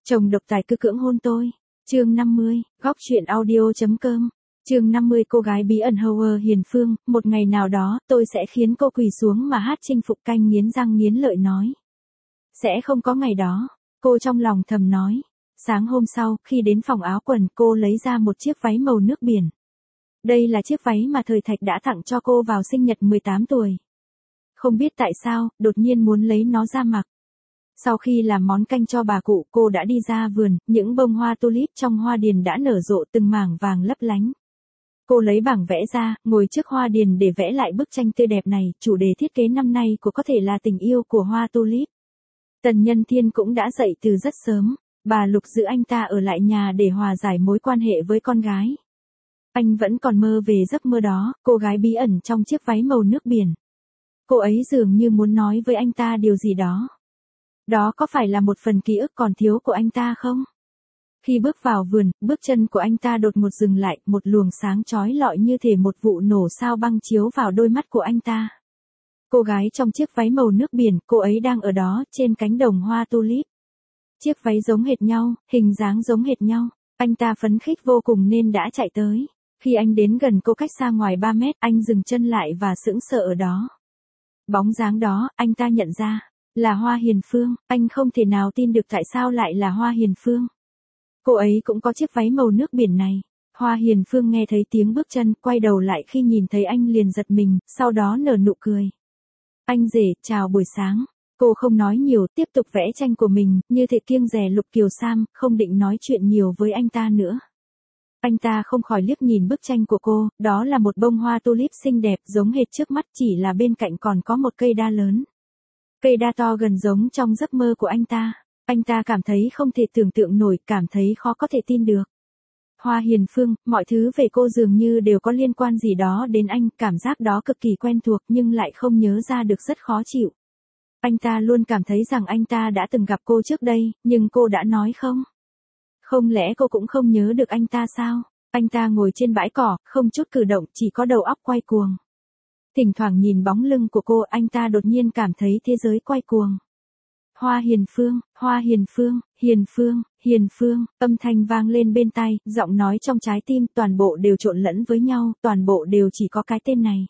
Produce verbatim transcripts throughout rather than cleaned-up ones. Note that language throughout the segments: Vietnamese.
Chồng độc tài cứ cưỡng hôn tôi. Chương năm mươi, góc truyện audio.com. Chương năm mươi cô gái bí ẩn Howard Hiền Phương, một ngày nào đó, tôi sẽ khiến cô quỳ xuống mà hát chinh phục canh nghiến răng nghiến lợi nói. Sẽ không có ngày đó, cô trong lòng thầm nói. Sáng hôm sau, khi đến phòng áo quần, cô lấy ra một chiếc váy màu nước biển. Đây là chiếc váy mà Thời Thạch đã tặng cho cô vào sinh nhật mười tám tuổi. Không biết tại sao, đột nhiên muốn lấy nó ra mặc. Sau khi làm món canh cho bà cụ, cô đã đi ra vườn, những bông hoa tulip trong hoa điền đã nở rộ từng mảng vàng lấp lánh. Cô lấy bảng vẽ ra, ngồi trước hoa điền để vẽ lại bức tranh tươi đẹp này, chủ đề thiết kế năm nay của có thể là tình yêu của hoa tulip. Tần Nhân Thiên cũng đã dậy từ rất sớm, bà Lục giữ anh ta ở lại nhà để hòa giải mối quan hệ với con gái. Anh vẫn còn mơ về giấc mơ đó, cô gái bí ẩn trong chiếc váy màu nước biển. Cô ấy dường như muốn nói với anh ta điều gì đó. Đó có phải là một phần ký ức còn thiếu của anh ta không? Khi bước vào vườn, bước chân của anh ta đột ngột dừng lại, một luồng sáng chói lọi như thể một vụ nổ sao băng chiếu vào đôi mắt của anh ta. Cô gái trong chiếc váy màu nước biển, cô ấy đang ở đó, trên cánh đồng hoa tulip. Chiếc váy giống hệt nhau, hình dáng giống hệt nhau. Anh ta phấn khích vô cùng nên đã chạy tới. Khi anh đến gần cô cách xa ngoài ba mét, anh dừng chân lại và sững sờ ở đó. Bóng dáng đó, anh ta nhận ra, là Hoa Hiền Phương. Anh không thể nào tin được tại sao lại là Hoa Hiền Phương. Cô ấy cũng có chiếc váy màu nước biển này. Hoa Hiền Phương nghe thấy tiếng bước chân, quay đầu lại khi nhìn thấy anh liền giật mình, sau đó nở nụ cười. Anh rể, chào buổi sáng. Cô không nói nhiều, tiếp tục vẽ tranh của mình, như thể kiêng dè Lục Kiều Sam, không định nói chuyện nhiều với anh ta nữa. Anh ta không khỏi liếc nhìn bức tranh của cô, đó là một bông hoa tulip xinh đẹp giống hệt trước mắt, chỉ là bên cạnh còn có một cây đa lớn. Cây đa to gần giống trong giấc mơ của anh ta. Anh ta cảm thấy không thể tưởng tượng nổi, cảm thấy khó có thể tin được. Hoa Hiền Phương, mọi thứ về cô dường như đều có liên quan gì đó đến anh, cảm giác đó cực kỳ quen thuộc nhưng lại không nhớ ra được, rất khó chịu. Anh ta luôn cảm thấy rằng anh ta đã từng gặp cô trước đây, nhưng cô đã nói không. Không lẽ cô cũng không nhớ được anh ta sao? Anh ta ngồi trên bãi cỏ, không chút cử động, chỉ có đầu óc quay cuồng. Thỉnh thoảng nhìn bóng lưng của cô, anh ta đột nhiên cảm thấy thế giới quay cuồng. Hoa Hiền Phương, Hoa Hiền Phương, Hiền Phương, Hiền Phương, âm thanh vang lên bên tai, giọng nói trong trái tim, toàn bộ đều trộn lẫn với nhau, toàn bộ đều chỉ có cái tên này.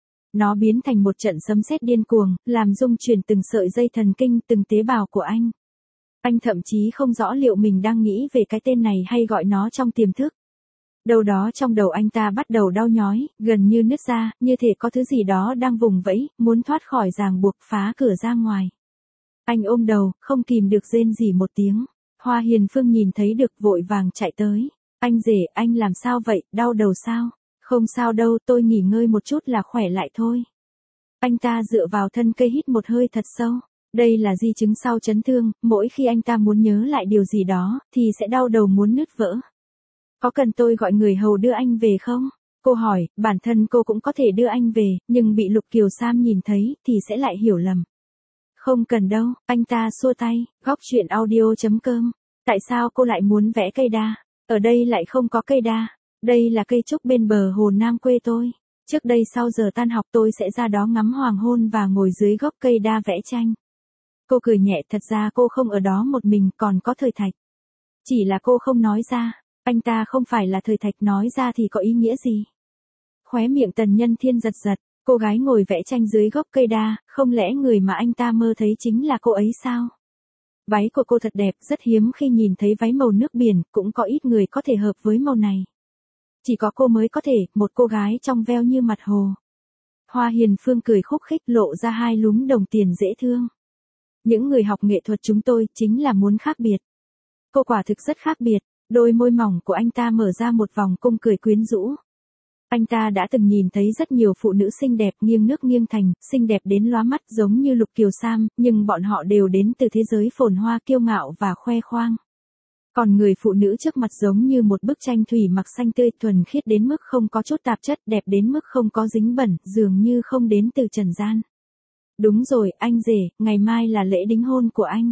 Nó biến thành một trận sấm sét điên cuồng, làm rung chuyển từng sợi dây thần kinh, từng tế bào của anh. Anh thậm chí không rõ liệu mình đang nghĩ về cái tên này hay gọi nó trong tiềm thức. Đâu đó trong đầu anh ta bắt đầu đau nhói, gần như nứt ra, như thể có thứ gì đó đang vùng vẫy, muốn thoát khỏi ràng buộc, phá cửa ra ngoài. Anh ôm đầu, không kìm được rên rỉ một tiếng. Hoa Hiền Phương nhìn thấy được vội vàng chạy tới. Anh rể, anh làm sao vậy, đau đầu sao? Không sao đâu, tôi nghỉ ngơi một chút là khỏe lại thôi. Anh ta dựa vào thân cây hít một hơi thật sâu. Đây là di chứng sau chấn thương, mỗi khi anh ta muốn nhớ lại điều gì đó, thì sẽ đau đầu muốn nứt vỡ. Có cần tôi gọi người hầu đưa anh về không? Cô hỏi, bản thân cô cũng có thể đưa anh về, nhưng bị Lục Kiều Sam nhìn thấy, thì sẽ lại hiểu lầm. Không cần đâu, anh ta xua tay, góc truyện audio.com. Tại sao cô lại muốn vẽ cây đa? Ở đây lại không có cây đa. Đây là cây trúc bên bờ hồ Nam quê tôi. Trước đây sau giờ tan học tôi sẽ ra đó ngắm hoàng hôn và ngồi dưới gốc cây đa vẽ tranh. Cô cười nhẹ, thật ra cô không ở đó một mình, còn có Thời Thạch. Chỉ là cô không nói ra. Anh ta không phải là Thời Thạch, nói ra thì có ý nghĩa gì? Khóe miệng Tần Nhân Thiên giật giật, cô gái ngồi vẽ tranh dưới gốc cây đa, không lẽ người mà anh ta mơ thấy chính là cô ấy sao? Váy của cô thật đẹp, rất hiếm khi nhìn thấy váy màu nước biển, cũng có ít người có thể hợp với màu này. Chỉ có cô mới có thể, một cô gái trong veo như mặt hồ. Hoa Hiền Phương cười khúc khích, lộ ra hai lúm đồng tiền dễ thương. Những người học nghệ thuật chúng tôi, chính là muốn khác biệt. Cô quả thực rất khác biệt. Đôi môi mỏng của anh ta mở ra một vòng cung cười quyến rũ. Anh ta đã từng nhìn thấy rất nhiều phụ nữ xinh đẹp nghiêng nước nghiêng thành, xinh đẹp đến lóa mắt giống như Lục Kiều Sam, nhưng bọn họ đều đến từ thế giới phồn hoa kiêu ngạo và khoe khoang. Còn người phụ nữ trước mặt giống như một bức tranh thủy mặc xanh tươi, thuần khiết đến mức không có chút tạp chất, đẹp đến mức không có dính bẩn, dường như không đến từ trần gian. Đúng rồi, anh rể, ngày mai là lễ đính hôn của anh.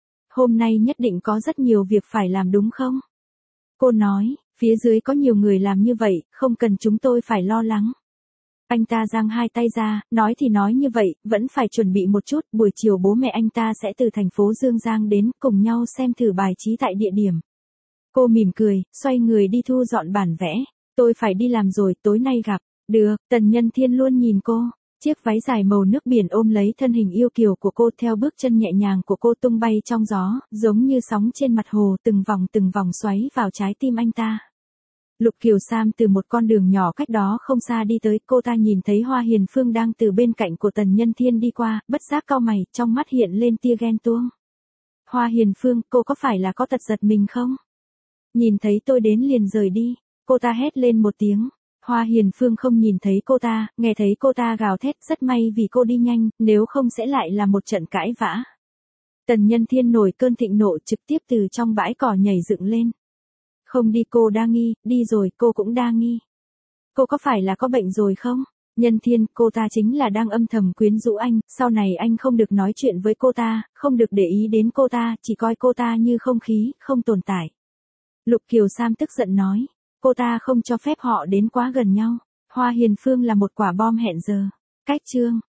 Hôm nay nhất định có rất nhiều việc phải làm đúng không? Cô nói, phía dưới có nhiều người làm như vậy, không cần chúng tôi phải lo lắng. Anh ta giang hai tay ra, nói thì nói như vậy, vẫn phải chuẩn bị một chút, buổi chiều bố mẹ anh ta sẽ từ thành phố Dương Giang đến, cùng nhau xem thử bài trí tại địa điểm. Cô mỉm cười, xoay người đi thu dọn bản vẽ. Tôi phải đi làm rồi, tối nay gặp. Được, Tần Nhân Thiên luôn nhìn cô. Chiếc váy dài màu nước biển ôm lấy thân hình yêu kiều của cô, theo bước chân nhẹ nhàng của cô tung bay trong gió, giống như sóng trên mặt hồ, từng vòng từng vòng xoáy vào trái tim anh ta. Lục Kiều Sam từ một con đường nhỏ cách đó không xa đi tới, cô ta nhìn thấy Hoa Hiền Phương đang từ bên cạnh của Tần Nhân Thiên đi qua, bất giác cau mày, trong mắt hiện lên tia ghen tuông. Hoa Hiền Phương, cô có phải là có tật giật mình không? Nhìn thấy tôi đến liền rời đi, cô ta hét lên một tiếng. Hoa Hiền Phương không nhìn thấy cô ta, nghe thấy cô ta gào thét, rất may vì cô đi nhanh, nếu không sẽ lại là một trận cãi vã. Tần Nhân Thiên nổi cơn thịnh nộ, trực tiếp từ trong bãi cỏ nhảy dựng lên. Không đi cô đa nghi, đi rồi cô cũng đa nghi. Cô có phải là có bệnh rồi không? Nhân Thiên, cô ta chính là đang âm thầm quyến rũ anh, sau này anh không được nói chuyện với cô ta, không được để ý đến cô ta, chỉ coi cô ta như không khí, không tồn tại. Lục Kiều Sam tức giận nói, cô ta không cho phép họ đến quá gần nhau. Hoa Hiền Phương là một quả bom hẹn giờ. Cách chương